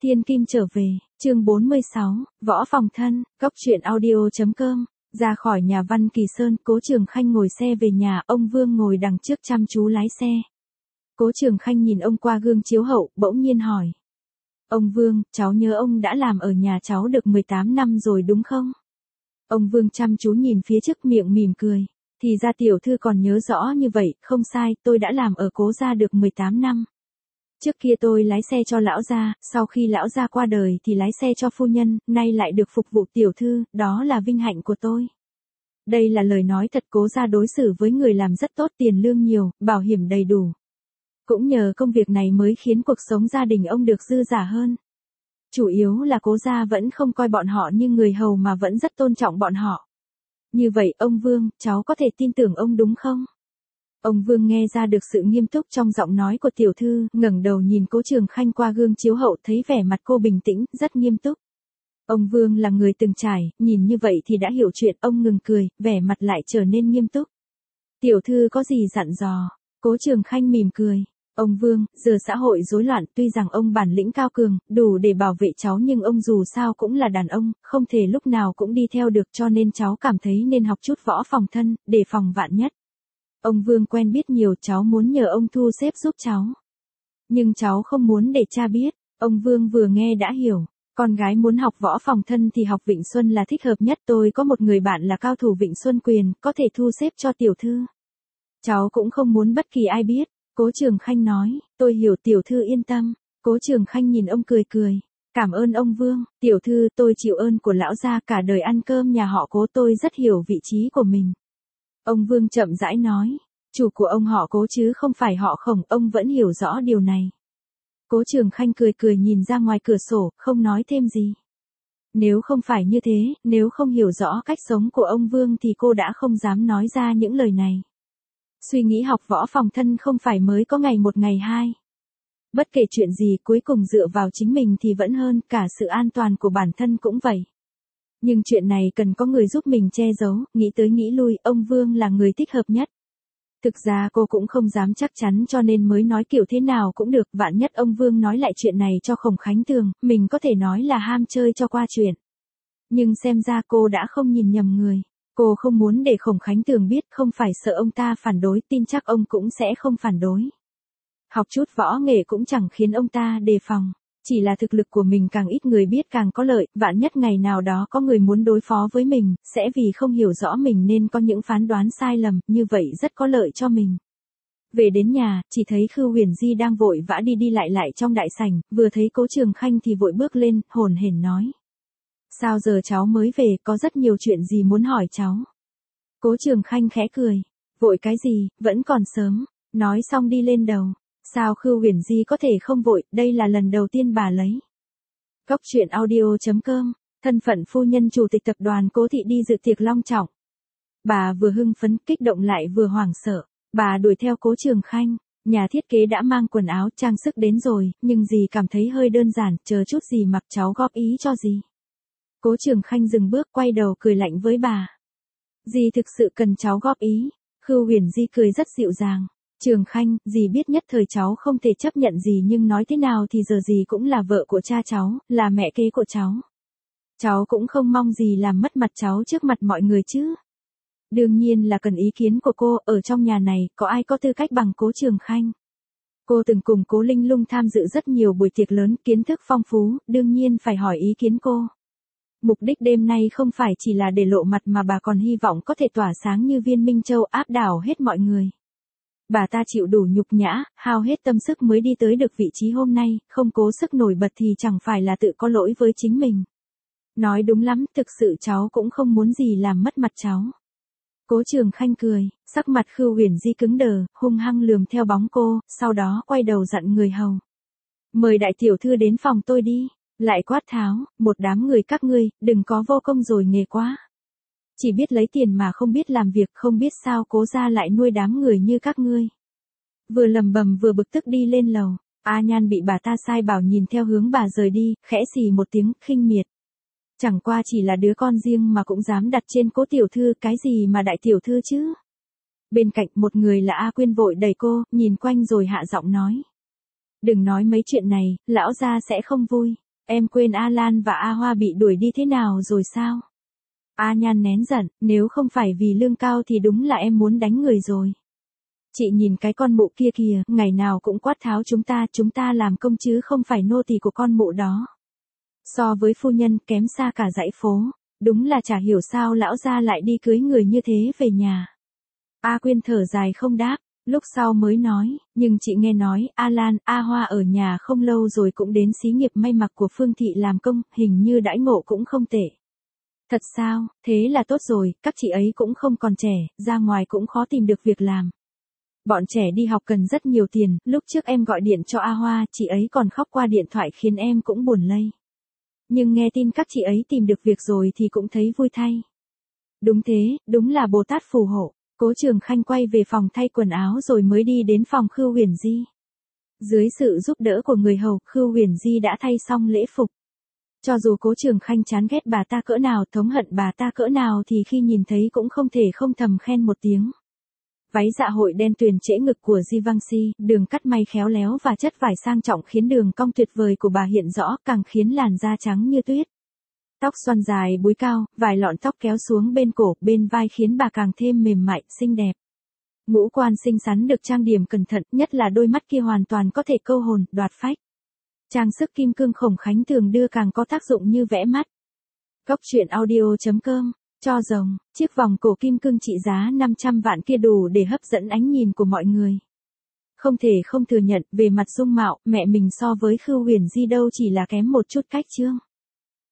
Thiên Kim trở về, chương 46, Võ Phòng Thân, Cốc truyện audio.com. Ra khỏi nhà Văn Kỳ Sơn, Cố Trường Khanh ngồi xe về nhà, ông Vương ngồi đằng trước chăm chú lái xe. Cố Trường Khanh nhìn ông qua gương chiếu hậu, bỗng nhiên hỏi. Ông Vương, cháu nhớ ông đã làm ở nhà cháu được 18 năm rồi đúng không? Ông Vương chăm chú nhìn phía trước miệng mỉm cười. Thì ra tiểu thư còn nhớ rõ như vậy, không sai, tôi đã làm ở Cố gia được 18 năm. Trước kia tôi lái xe cho lão gia, sau khi lão gia qua đời thì lái xe cho phu nhân, nay lại được phục vụ tiểu thư, đó là vinh hạnh của tôi. Đây là lời nói thật, Cố gia đối xử với người làm rất tốt, tiền lương nhiều, bảo hiểm đầy đủ. Cũng nhờ công việc này mới khiến cuộc sống gia đình ông được dư dả hơn. Chủ yếu là Cố gia vẫn không coi bọn họ như người hầu mà vẫn rất tôn trọng bọn họ. Như vậy ông Vương, cháu có thể tin tưởng ông đúng không? Ông Vương nghe ra được sự nghiêm túc trong giọng nói của tiểu thư, ngẩng đầu nhìn Cố Trường Khanh qua gương chiếu hậu, thấy vẻ mặt cô bình tĩnh, rất nghiêm túc. Ông Vương là người từng trải, nhìn như vậy thì đã hiểu chuyện, ông ngừng cười, vẻ mặt lại trở nên nghiêm túc. Tiểu thư có gì dặn dò? Cố Trường Khanh mỉm cười. Ông Vương, giờ xã hội rối loạn, tuy rằng ông bản lĩnh cao cường, đủ để bảo vệ cháu nhưng ông dù sao cũng là đàn ông, không thể lúc nào cũng đi theo được, cho nên cháu cảm thấy nên học chút võ phòng thân, để phòng vạn nhất. Ông Vương quen biết nhiều, cháu muốn nhờ ông thu xếp giúp cháu. Nhưng cháu không muốn để cha biết. Ông Vương vừa nghe đã hiểu. Con gái muốn học võ phòng thân thì học Vịnh Xuân là thích hợp nhất. Tôi có một người bạn là cao thủ Vịnh Xuân quyền, có thể thu xếp cho tiểu thư. Cháu cũng không muốn bất kỳ ai biết. Cố Trường Khanh nói, tôi hiểu, tiểu thư yên tâm. Cố Trường Khanh nhìn ông cười cười. Cảm ơn ông Vương, tiểu thư, tôi chịu ơn của lão gia, cả đời ăn cơm nhà họ Cố, tôi rất hiểu vị trí của mình. Ông Vương chậm rãi nói, chủ của ông họ Cố chứ không phải họ Khổng, ông vẫn hiểu rõ điều này. Cố Trường Khanh cười cười nhìn ra ngoài cửa sổ, không nói thêm gì. Nếu không phải như thế, nếu không hiểu rõ cách sống của ông Vương thì cô đã không dám nói ra những lời này. Suy nghĩ học võ phòng thân không phải mới có ngày một ngày hai. Bất kể chuyện gì cuối cùng dựa vào chính mình thì vẫn hơn, cả sự an toàn của bản thân cũng vậy. Nhưng chuyện này cần có người giúp mình che giấu, nghĩ tới nghĩ lui, ông Vương là người thích hợp nhất. Thực ra cô cũng không dám chắc chắn cho nên mới nói kiểu thế nào cũng được, vạn nhất ông Vương nói lại chuyện này cho Khổng Khánh Tường, mình có thể nói là ham chơi cho qua chuyện. Nhưng xem ra cô đã không nhìn nhầm người. Cô không muốn để Khổng Khánh Tường biết, không phải sợ ông ta phản đối, tin chắc ông cũng sẽ không phản đối. Học chút võ nghệ cũng chẳng khiến ông ta đề phòng. Chỉ là thực lực của mình càng ít người biết càng có lợi, vạn nhất ngày nào đó có người muốn đối phó với mình, sẽ vì không hiểu rõ mình nên có những phán đoán sai lầm, như vậy rất có lợi cho mình. Về đến nhà, chỉ thấy Khưu Huyền Di đang vội vã đi đi lại trong đại sảnh, vừa thấy Cố Trường Khanh thì vội bước lên, hồn hển nói. Sao giờ cháu mới về, có rất nhiều chuyện gì muốn hỏi cháu. Cố Trường Khanh khẽ cười, vội cái gì, vẫn còn sớm, nói xong đi lên đầu. Sao Khưu Huyền Di có thể không vội, đây là lần đầu tiên bà lấy. Cốc truyện audio.com, thân phận phu nhân chủ tịch tập đoàn Cố Thị đi dự tiệc long trọng. Bà vừa hưng phấn, kích động lại vừa hoảng sợ, bà đuổi theo Cố Trường Khanh, nhà thiết kế đã mang quần áo trang sức đến rồi, nhưng dì cảm thấy hơi đơn giản, chờ chút dì mặc cháu góp ý cho dì. Cố Trường Khanh dừng bước quay đầu cười lạnh với bà. Dì thực sự cần cháu góp ý. Khưu Huyền Di cười rất dịu dàng. Trường Khanh, dì biết nhất thời cháu không thể chấp nhận gì nhưng nói thế nào thì giờ dì cũng là vợ của cha cháu, là mẹ kế của cháu. Cháu cũng không mong dì làm mất mặt cháu trước mặt mọi người chứ. Đương nhiên là cần ý kiến của cô, ở trong nhà này, có ai có tư cách bằng Cố Trường Khanh. Cô từng cùng Cố Linh Lung tham dự rất nhiều buổi tiệc lớn, kiến thức phong phú, đương nhiên phải hỏi ý kiến cô. Mục đích đêm nay không phải chỉ là để lộ mặt mà bà còn hy vọng có thể tỏa sáng như viên Minh Châu, áp đảo hết mọi người. Bà ta chịu đủ nhục nhã, hao hết tâm sức mới đi tới được vị trí hôm nay, không cố sức nổi bật thì chẳng phải là tự có lỗi với chính mình. Nói đúng lắm, thực sự cháu cũng không muốn gì làm mất mặt cháu. Cố Trường Khanh cười, sắc mặt Khưu Huyền Di cứng đờ, hung hăng lườm theo bóng cô, sau đó quay đầu dặn người hầu. Mời đại tiểu thư đến phòng tôi đi. Lại quát tháo, một đám người các ngươi, đừng có vô công rồi nghề quá. Chỉ biết lấy tiền mà không biết làm việc, không biết sao Cố gia lại nuôi đám người như các ngươi. Vừa lầm bầm vừa bực tức đi lên lầu, A Nhan bị bà ta sai bảo nhìn theo hướng bà rời đi, khẽ xì một tiếng, khinh miệt. Chẳng qua chỉ là đứa con riêng mà cũng dám đặt trên Cố tiểu thư, cái gì mà đại tiểu thư chứ. Bên cạnh một người là A Quyên vội đẩy cô, nhìn quanh rồi hạ giọng nói. Đừng nói mấy chuyện này, lão gia sẽ không vui. Em quên A Lan và A Hoa bị đuổi đi thế nào rồi sao? A Nhan nén giận, nếu không phải vì lương cao thì đúng là em muốn đánh người rồi. Chị nhìn cái con mụ kia kìa, ngày nào cũng quát tháo chúng ta làm công chứ không phải nô tỳ của con mụ đó. So với phu nhân kém xa cả dãy phố, đúng là chả hiểu sao lão gia lại đi cưới người như thế về nhà. A Quyên thở dài không đáp, lúc sau mới nói, nhưng chị nghe nói A Lan, A Hoa ở nhà không lâu rồi cũng đến xí nghiệp may mặc của Phương Thị làm công, hình như đãi ngộ cũng không tệ. Thật sao, thế là tốt rồi, các chị ấy cũng không còn trẻ, ra ngoài cũng khó tìm được việc làm. Bọn trẻ đi học cần rất nhiều tiền, lúc trước em gọi điện cho A Hoa, chị ấy còn khóc qua điện thoại khiến em cũng buồn lây. Nhưng nghe tin các chị ấy tìm được việc rồi thì cũng thấy vui thay. Đúng thế, đúng là Bồ Tát phù hộ. Cố Trường Khanh quay về phòng thay quần áo rồi mới đi đến phòng Khưu Huyền Di. Dưới sự giúp đỡ của người hầu, Khưu Huyền Di đã thay xong lễ phục. Cho dù Cố Trường Khanh chán ghét bà ta cỡ nào, thống hận bà ta cỡ nào thì khi nhìn thấy cũng không thể không thầm khen một tiếng. Váy dạ hội đen tuyền trễ ngực của Givenchy, đường cắt may khéo léo và chất vải sang trọng khiến đường cong tuyệt vời của bà hiện rõ, càng khiến làn da trắng như tuyết. Tóc xoăn dài búi cao, vài lọn tóc kéo xuống bên cổ, bên vai khiến bà càng thêm mềm mại, xinh đẹp. Ngũ quan xinh xắn được trang điểm cẩn thận, nhất là đôi mắt kia hoàn toàn có thể câu hồn, đoạt phách. Trang sức kim cương Khổng Khánh thường đưa càng có tác dụng như vẽ mắt. Cốc truyện audio.com. Cho rồng, chiếc vòng cổ kim cương trị giá 500 vạn kia đủ để hấp dẫn ánh nhìn của mọi người. Không thể không thừa nhận, về mặt dung mạo, mẹ mình so với Khưu Huyền Di đâu chỉ là kém một chút cách chương.